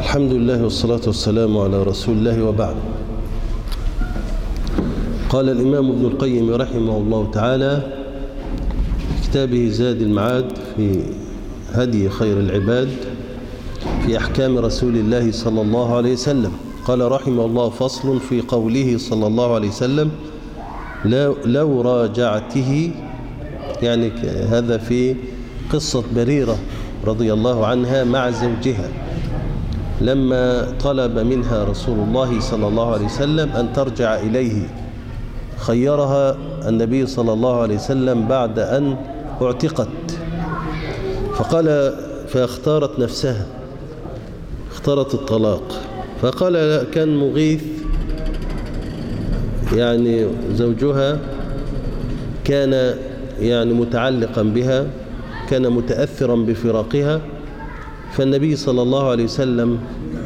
الحمد لله والصلاة والسلام على رسول الله وبعد. قال الإمام ابن القيم رحمه الله تعالى في كتابه زاد المعاد في هدي خير العباد في أحكام رسول الله صلى الله عليه وسلم، قال رحمه الله: فصل في قوله صلى الله عليه وسلم: لو راجعته، يعني هذا في قصة بريرة رضي الله عنها مع زوجها لما طلب منها رسول الله صلى الله عليه وسلم أن ترجع إليه. خيرها النبي صلى الله عليه وسلم بعد أن اعتقت، فاختارت نفسها، اختارت الطلاق. فقال كان مغيث، يعني زوجها كان يعني متعلقا بها، كان متأثرا بفراقها، فالنبي صلى الله عليه وسلم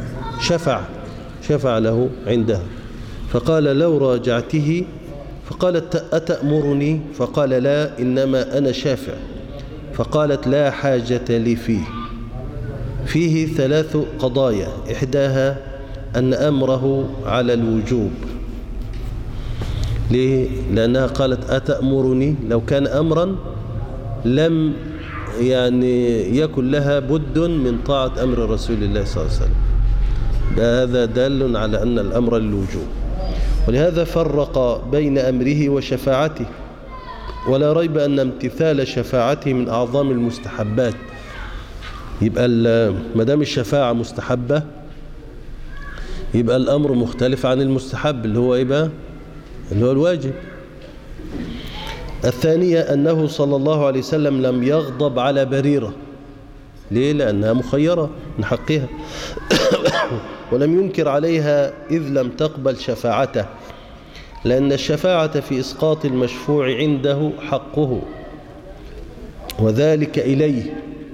شفع له عندها، فقال: لو راجعته. فقالت: أتأمرني؟ فقال: لا، إنما أنا شافع. فقالت: لا حاجة لي فيه 3 قضايا، إحداها أن أمره على الوجوب. ليه؟ لأنها قالت: أتأمرني، لو كان أمرا لم يعني يكن لها بد من طاعة أمر رسول الله صلى الله عليه وسلم. هذا دال على أن الأمر للوجوب، ولهذا فرق بين أمره وشفاعته، ولا ريب أن امتثال شفاعته من أعظم المستحبات. يبقى ما دام الشفاعة مستحبة يبقى الأمر مختلف عن المستحب اللي هو إيه بقى؟ اللي هو الواجب. الثانية أنه صلى الله عليه وسلم لم يغضب على بريرة. ليه؟ لأنها مخيرة من حقها ولم ينكر عليها إذ لم تقبل شفاعته، لأن الشفاعة في إسقاط المشفوع عنده حقه وذلك إليه،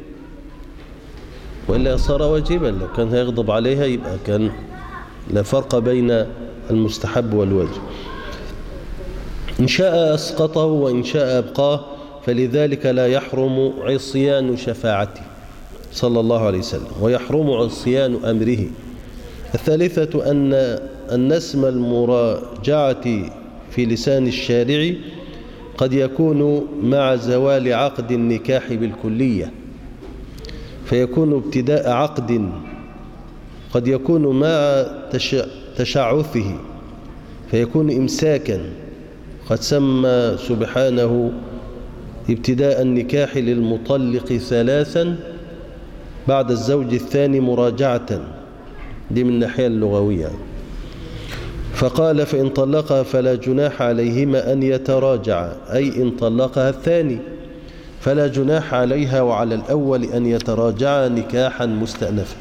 وإلا صار واجبا. لو كان هيغضب عليها يبقى كان لا فرق بين المستحب والواجب. إن شاء أسقطه وإن شاء أبقاه، فلذلك لا يحرم عصيان شفاعته صلى الله عليه وسلم، ويحرم عصيان أمره. الثالثة أن اسم المراجعة في لسان الشارع قد يكون مع زوال عقد النكاح بالكلية، فيكون ابتداء عقد، قد يكون مع تشعثه فيكون إمساكا. قد سمى سبحانه ابتداء النكاح للمطلق 3 بعد الزوج الثاني مراجعة، دي من الناحية اللغوية. فقال: فإن طلقها فلا جناح عليهما أن يتراجعا، أي إن طلقها الثاني فلا جناح عليها وعلى الأول أن يتراجعا نكاحا مستأنفا.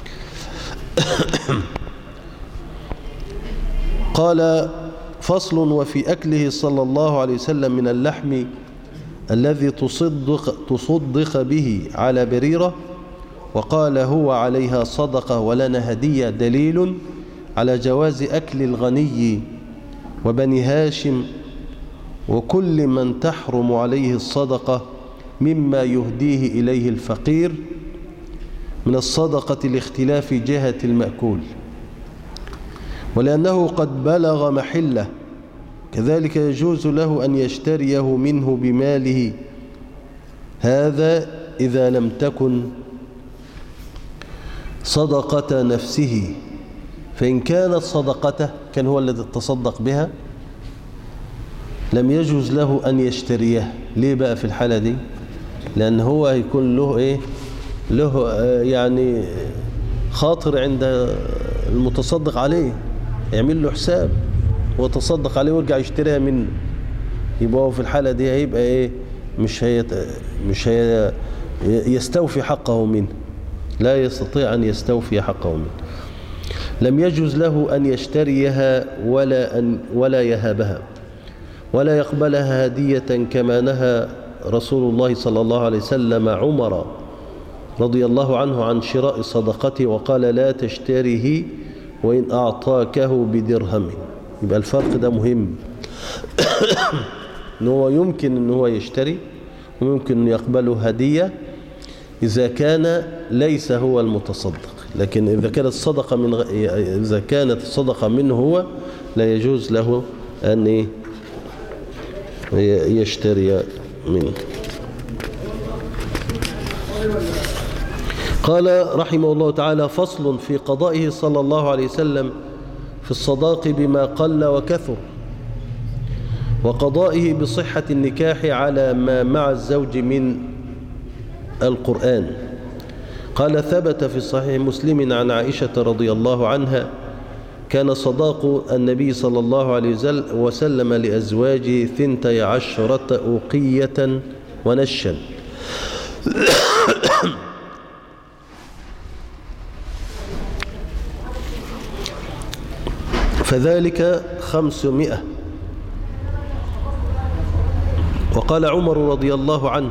قال: فصل: وفي أكله صلى الله عليه وسلم من اللحم الذي تصدق به على بريرة وقال هو عليها صدقة ولنا هدية، دليل على جواز أكل الغني وبني هاشم وكل من تحرم عليه الصدقة مما يهديه إليه الفقير من الصدقة لاختلاف جهة المأكول، ولأنه قد بلغ محله، كذلك يجوز له أن يشتريه منه بماله، هذا إذا لم تكن صدقة نفسه. فإن كانت صدقته، كان هو الذي تصدق بها، لم يجوز له أن يشتريه. ليه بقى في الحالة دي؟ لأن هو هيكون له إيه؟ له يعني خاطر عند المتصدق عليه، يعمل له حساب وتصدق عليه ويرجع يشتريها منه. يبقى هو في الحالة دي هيبقى إيه؟ مش هي يستوفي حقه منه، لا يستطيع أن يستوفي حقه منه. لم يجوز له أن يشتريها ولا يهبها ولا يقبلها هدية، كما نهى رسول الله صلى الله عليه وسلم عمر رضي الله عنه عن شراء صدقته، وقال: لا تشتريه وإن أعطاكه بدرهم. يبقى الفرق ده مهم إن هو يمكن إن هو يشتري ويمكن أن يقبله هدية إذا كان ليس هو المتصدق، لكن إذا كانت الصدقة منه هو لا يجوز له أن يشتري منه. قال رحمه الله تعالى: فصل في قضائه صلى الله عليه وسلم في الصداق بما قل وكثر، وقضائه بصحة النكاح على ما مع الزوج من القرآن. قال: ثبت في صحيح مسلم عن عائشة رضي الله عنها: كان صداق النبي صلى الله عليه وسلم لأزواجه 12 أوقية ونشا. فذلك 500. وقال عمر رضي الله عنه: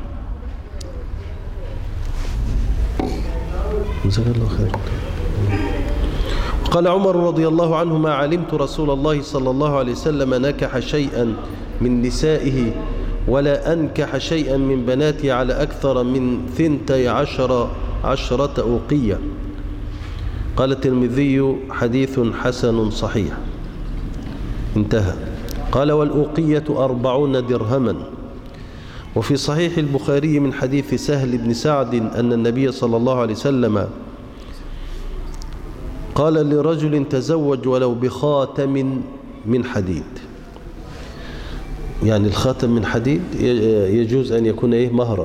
قال عمر رضي الله عنه: ما علمت رسول الله صلى الله عليه وسلم نكح شيئا من نسائه ولا أنكح شيئا من بناته على أكثر من 12 أوقية. قال الترمذي: حديث حسن صحيح. انتهى. قال: والأوقية 40 درهما. وفي صحيح البخاري من حديث سهل بن سعد أن النبي صلى الله عليه وسلم قال لرجل: تزوج ولو بخاتم من حديد. يعني الخاتم من حديد يجوز أن يكون مهرا،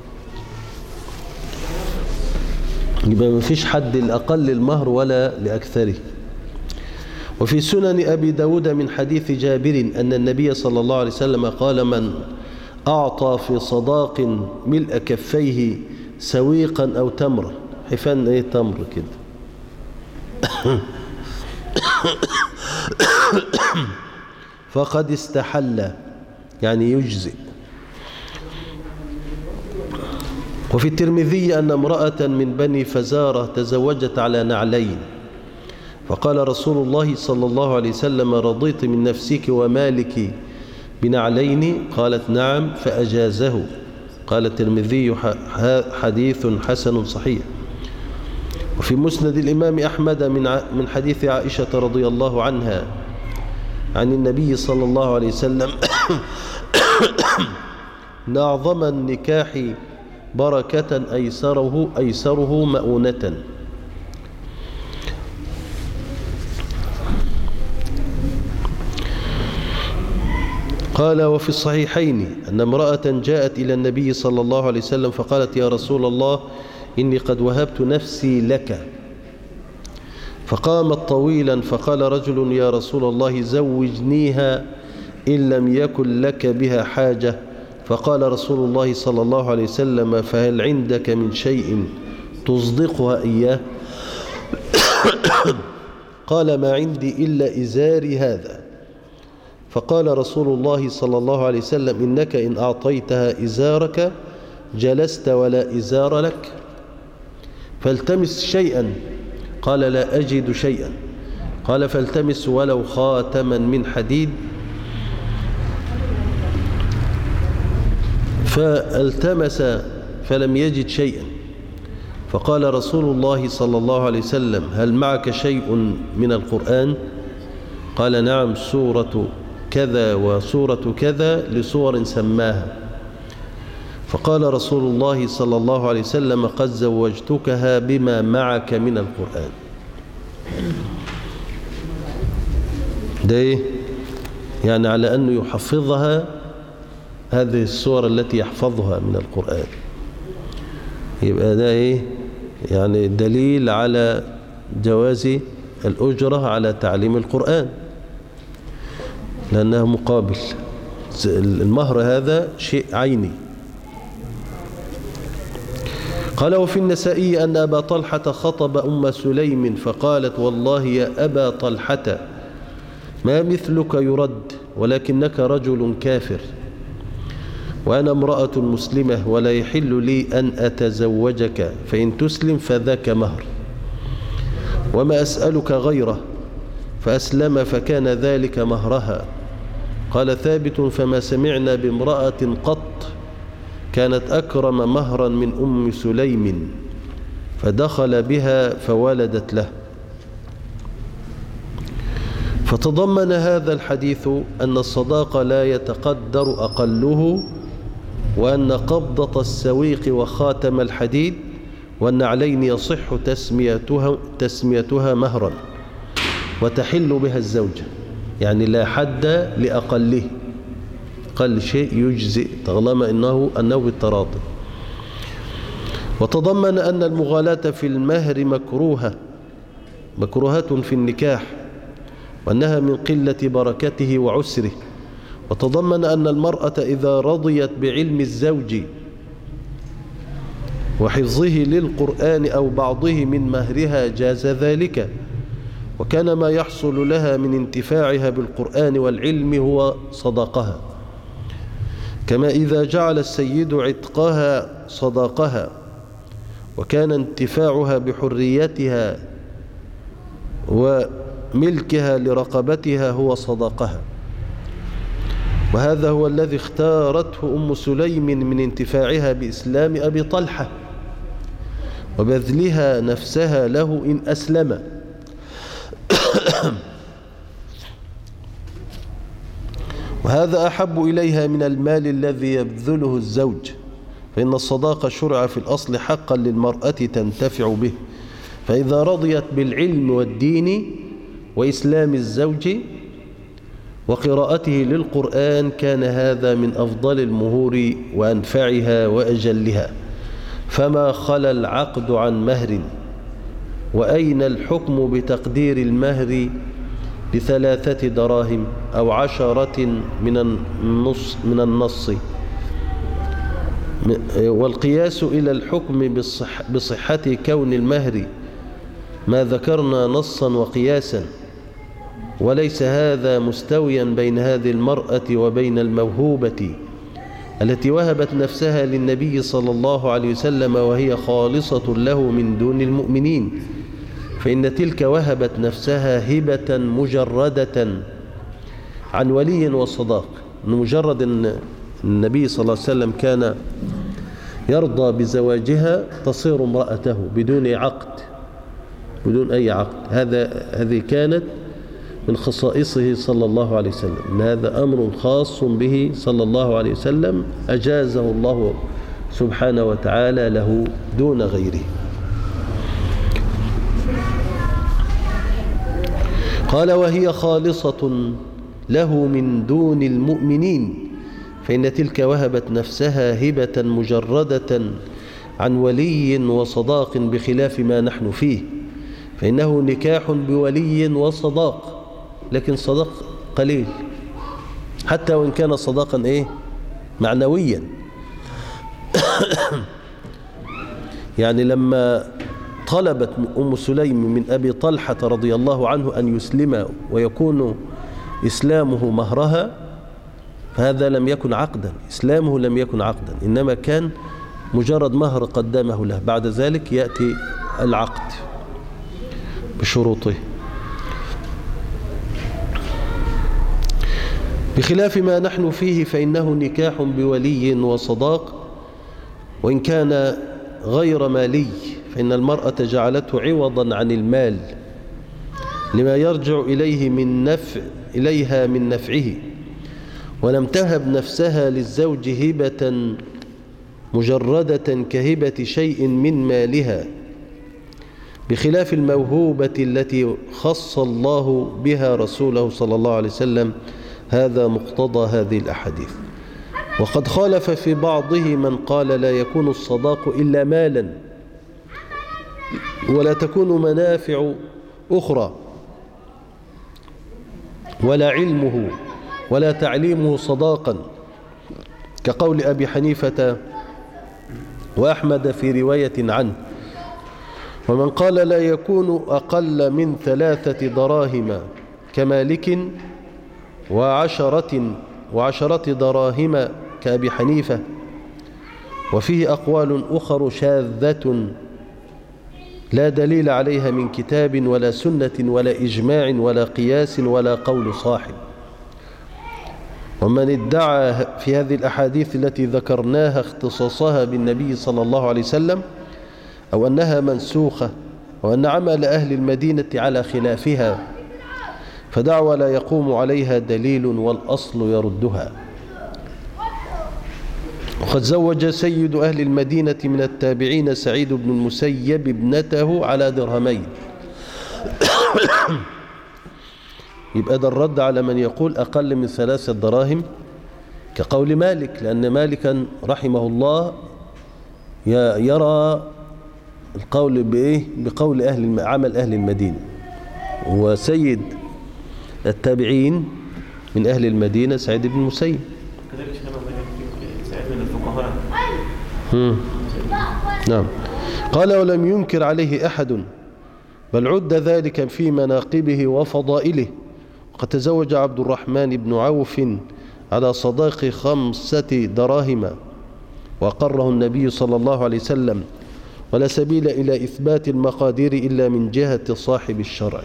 يبقى ما فيش حد الأقل المهر ولا لأكثره. وفي سنن أبي داود من حديث جابر أن النبي صلى الله عليه وسلم قال: من أعطى في صداق ملء كفيه سويقا أو تمرا، حفان تمر كده، فقد استحل، يعني يجزئ. وفي الترمذي أن امرأة من بني فزارة تزوجت على نعلين، فقال رسول الله صلى الله عليه وسلم: رضيت من نفسك ومالك بنعلين؟ قالت: نعم، فأجازه. قال الترمذي: حديث حسن صحيح. وفي مسند الإمام أحمد من حديث عائشة رضي الله عنها عن النبي صلى الله عليه وسلم إن أعظم النكاح بركة أيسره مؤونة. قال: وفي الصحيحين أن امرأة جاءت إلى النبي صلى الله عليه وسلم فقالت: يا رسول الله، إني قد وهبت نفسي لك. فقامت طويلا، فقال رجل: يا رسول الله، زوجنيها إن لم يكن لك بها حاجة. فقال رسول الله صلى الله عليه وسلم: فهل عندك من شيء تصدقها إياه؟ قال: ما عندي إلا إزاري هذا. فقال رسول الله صلى الله عليه وسلم: إنك إن أعطيتها إزارك جلست ولا إزار لك، فالتمس شيئا. قال: لا أجد شيئا. قال: فالتمس ولو خاتما من حديد. فالتمس فلم يجد شيئا. فقال رسول الله صلى الله عليه وسلم: هل معك شيء من القرآن؟ قال: نعم، سورة كذا وسورة كذا، لسور سماها. فقال رسول الله صلى الله عليه وسلم: قد زوجتكها بما معك من القرآن. ده يعني على أنه يحفظها، هذه السور التي يحفظها من القرآن. يبقى ده يعني دليل على جواز الأجرة على تعليم القرآن، لأنها مقابل. المهر هذا شيء عيني. قال: وفي النسائي أن أبا طلحة خطب أم سليم فقالت: والله يا أبا طلحة، ما مثلك يرد، ولكنك رجل كافر، وأنا امرأة مسلمة، ولا يحل لي أن أتزوجك، فإن تسلم فذاك مهر، وما أسألك غيره. فأسلم فكان ذلك مهرها. قال ثابت: فما سمعنا بامرأة قط كانت أكرم مهرا من أم سليم. فدخل بها فولدت له. فتضمن هذا الحديث أن الصداق لا يتقدر أقله، وأن قبضة السويق وخاتم الحديد والنعلين يصح تسميتها مهرا وتحل بها الزوجة، يعني لا حد لأقله، أقل شيء يجزئ طالما أنه بالتراضي. وتضمن أن المغالاة في المهر مكروهة في النكاح، وأنها من قلة بركته وعسره. وتضمن أن المرأة إذا رضيت بعلم الزوج وحفظه للقرآن أو بعضه من مهرها جاز ذلك، وكان ما يحصل لها من انتفاعها بالقرآن والعلم هو صداقها، كما إذا جعل السيد عتقها صداقها، وكان انتفاعها بحريتها وملكها لرقبتها هو صداقها. وهذا هو الذي اختارته أم سليم من انتفاعها بإسلام أبي طلحة وبذلها نفسها له إن أسلم. وهذا أحب إليها من المال الذي يبذله الزوج، فإن الصداقة شرع في الأصل حقا للمرأة تنتفع به، فإذا رضيت بالعلم والدين وإسلام الزوج وقراءته للقرآن كان هذا من أفضل المهور وأنفعها وأجلها، فما خلا العقد عن مهر. وأين الحكم بتقدير المهر ب3 دراهم أو 10 من النص، والقياس إلى الحكم بصحة كون المهر ما ذكرنا نصا وقياسا، وليس هذا مستويا بين هذه المرأة وبين الموهوبة التي وهبت نفسها للنبي صلى الله عليه وسلم وهي خالصة له من دون المؤمنين، فإن تلك وهبت نفسها هبة مجردة عن ولي وصداق. مجرد أن النبي صلى الله عليه وسلم كان يرضى بزواجها تصير امرأته بدون عقد، بدون أي عقد. هذه كانت من خصائصه صلى الله عليه وسلم، إن هذا أمر خاص به صلى الله عليه وسلم أجازه الله سبحانه وتعالى له دون غيره. قال وهي خالصة له من دون المؤمنين، فإن تلك وهبت نفسها هبة مجردة عن ولي وصداق بخلاف ما نحن فيه، فإنه نكاح بولي وصداق، لكن صداق قليل حتى وإن كان صداقا معنويا. يعني لما طلبت أم سليم من أبي طلحة رضي الله عنه أن يسلم ويكون إسلامه مهرها، فهذا لم يكن عقدا، إسلامه لم يكن عقدا، إنما كان مجرد مهر قدمه له، بعد ذلك يأتي العقد بشروطه. بخلاف ما نحن فيه فإنه نكاح بولي وصداق، وإن كان غير مالي، فإن المرأة جعلته عوضا عن المال لما يرجع إليها من نفعه، ولم تهب نفسها للزوج هبة مجردة كهبة شيء من مالها، بخلاف الموهوبة التي خص الله بها رسوله صلى الله عليه وسلم. هذا مقتضى هذه الأحاديث. وقد خالف في بعضه من قال لا يكون الصداق إلا مالا، ولا تكون منافع أخرى، ولا علمه ولا تعليمه صداقا، كقول أبي حنيفة وأحمد في رواية عنه. ومن قال لا يكون أقل من 3 دراهم كمالك وعشرة دراهم كأبي حنيفة. وفيه أقوال أخر شاذة لا دليل عليها من كتاب ولا سنة ولا إجماع ولا قياس ولا قول صاحب. ومن ادعى في هذه الأحاديث التي ذكرناها اختصاصها بالنبي صلى الله عليه وسلم أو أنها منسوخة، أو أن عمل أهل المدينة على خلافها، فدعوى لا يقوم عليها دليل والأصل يردها. وقد زوج سيد أهل المدينة من التابعين سعيد بن المسيب ابنته على درهمين. يبقى ده الرد على من يقول أقل من 3 دراهم كقول مالك، لأن مالكا رحمه الله يرى القول بقول عمل أهل المدينة، وسيد التابعين من أهل المدينة سعيد بن المسيب. كذلك سعيد من الفقهاء. نعم. قال ولم ينكر عليه أحد، بل عد ذلك في مناقبه وفضائله. وقد تزوج عبد الرحمن بن عوف على صداق 5 دراهم، وقره النبي صلى الله عليه وسلم، ولا سبيل إلى إثبات المقادير إلا من جهة صاحب الشرع.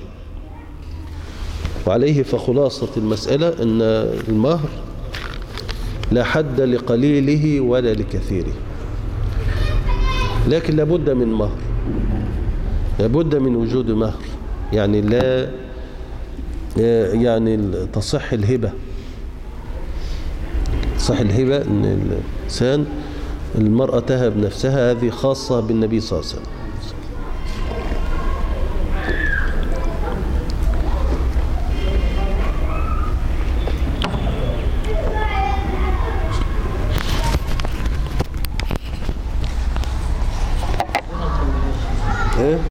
وعليه فخلاصة المسألة أن المهر لا حد لقليله ولا لكثيره، لكن لابد من مهر، لابد من وجود مهر، يعني لا تصح الهبة. تصح الهبة أن الإنسان المرأة تهب نفسها، هذه خاصة بالنبي صلى الله عليه وسلم.